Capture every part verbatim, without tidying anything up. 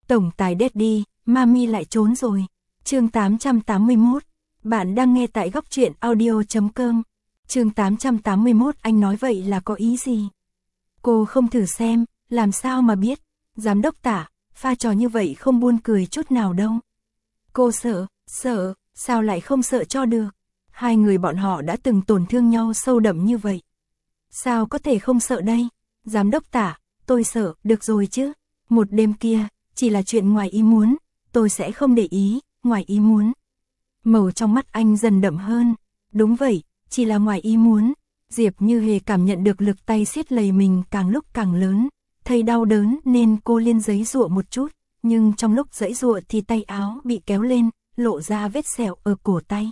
Tổng tài Daddy, Mami lại trốn rồi. Chương tám trăm tám mươi mốt. Bạn đang nghe tại góc truyện audio chấm com. Chương tám trăm tám mươi mốt. Anh nói vậy là có ý gì? Cô không thử xem, làm sao mà biết. Giám đốc Tả, pha trò như vậy không buồn cười chút nào đâu. Cô sợ, sợ, sao lại không sợ cho được? Hai người bọn họ đã từng tổn thương nhau sâu đậm như vậy. Sao có thể không sợ đây? Giám đốc Tả, tôi sợ, được rồi chứ. Một đêm kia, chỉ là chuyện ngoài ý muốn, tôi sẽ không để ý, ngoài ý muốn. Màu trong mắt anh dần đậm hơn. Đúng vậy, chỉ là ngoài ý muốn. Diệp Như Hề cảm nhận được lực tay siết lầy mình càng lúc càng lớn. Thấy đau đớn nên cô liên giãy giụa một chút, nhưng trong lúc giãy giụa thì tay áo bị kéo lên, lộ ra vết sẹo ở cổ tay.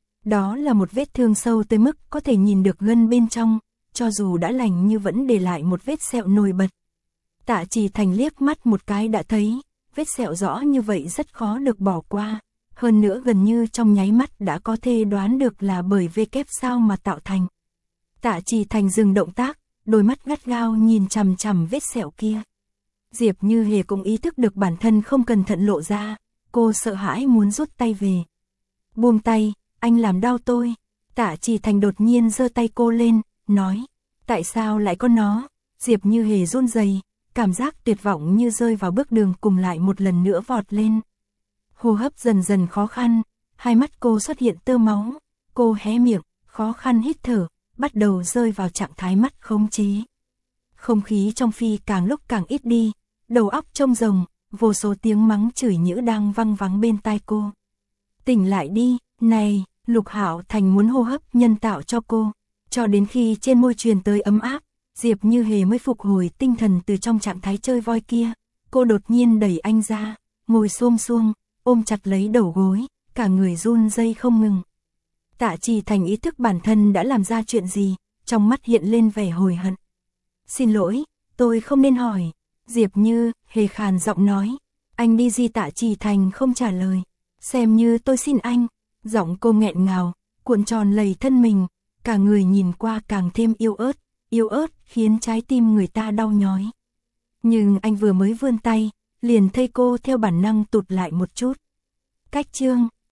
Đó là một vết thương sâu tới mức có thể nhìn được gân bên trong, cho dù đã lành nhưng vẫn để lại một vết sẹo nổi bật. Tạ Trì Thành liếc mắt một cái đã thấy, vết sẹo rõ như vậy rất khó được bỏ qua. Hơn nữa gần như trong nháy mắt đã có thể đoán được là bởi vê kép sao mà tạo thành. Tạ Trì Thành dừng động tác, đôi mắt gắt gao nhìn chằm chằm vết sẹo kia. Diệp Như Hề cũng ý thức được bản thân không cẩn thận lộ ra, cô sợ hãi muốn rút tay về. Buông tay, anh làm đau tôi. Tạ Trì Thành đột nhiên giơ tay cô lên, nói, tại sao lại có nó? Diệp Như Hề run rẩy, cảm giác tuyệt vọng như rơi vào bước đường cùng lại một lần nữa vọt lên. Hô hấp dần dần khó khăn, hai mắt cô xuất hiện tơ máu, cô hé miệng, khó khăn hít thở, bắt đầu rơi vào trạng thái mắt khống chế. Không khí trong phi càng lúc càng ít đi, đầu óc trông rồng, vô số tiếng mắng chửi nhữ đang văng vắng bên tai cô. Tỉnh lại đi, này, Lục Hạo Thành muốn hô hấp nhân tạo cho cô, cho đến khi trên môi truyền tới ấm áp, Diệp Như Hề mới phục hồi tinh thần từ trong trạng thái chơi voi kia. Cô đột nhiên đẩy anh ra, ngồi xổm xuống, ôm chặt lấy đầu gối, cả người run rẩy không ngừng. Tạ Trì Thành ý thức bản thân đã làm ra chuyện gì, trong mắt hiện lên vẻ hối hận. Xin lỗi, tôi không nên hỏi. Diệp Như Hề khàn giọng nói. Anh đi gì? Tạ Trì Thành không trả lời. Xem như tôi xin anh. Giọng cô nghẹn ngào, cuộn tròn lầy thân mình, cả người nhìn qua càng thêm yếu ớt, yếu ớt khiến trái tim người ta đau nhói. Nhưng anh vừa mới vươn tay, liền thấy cô theo bản năng tụt lại một chút. Cách chương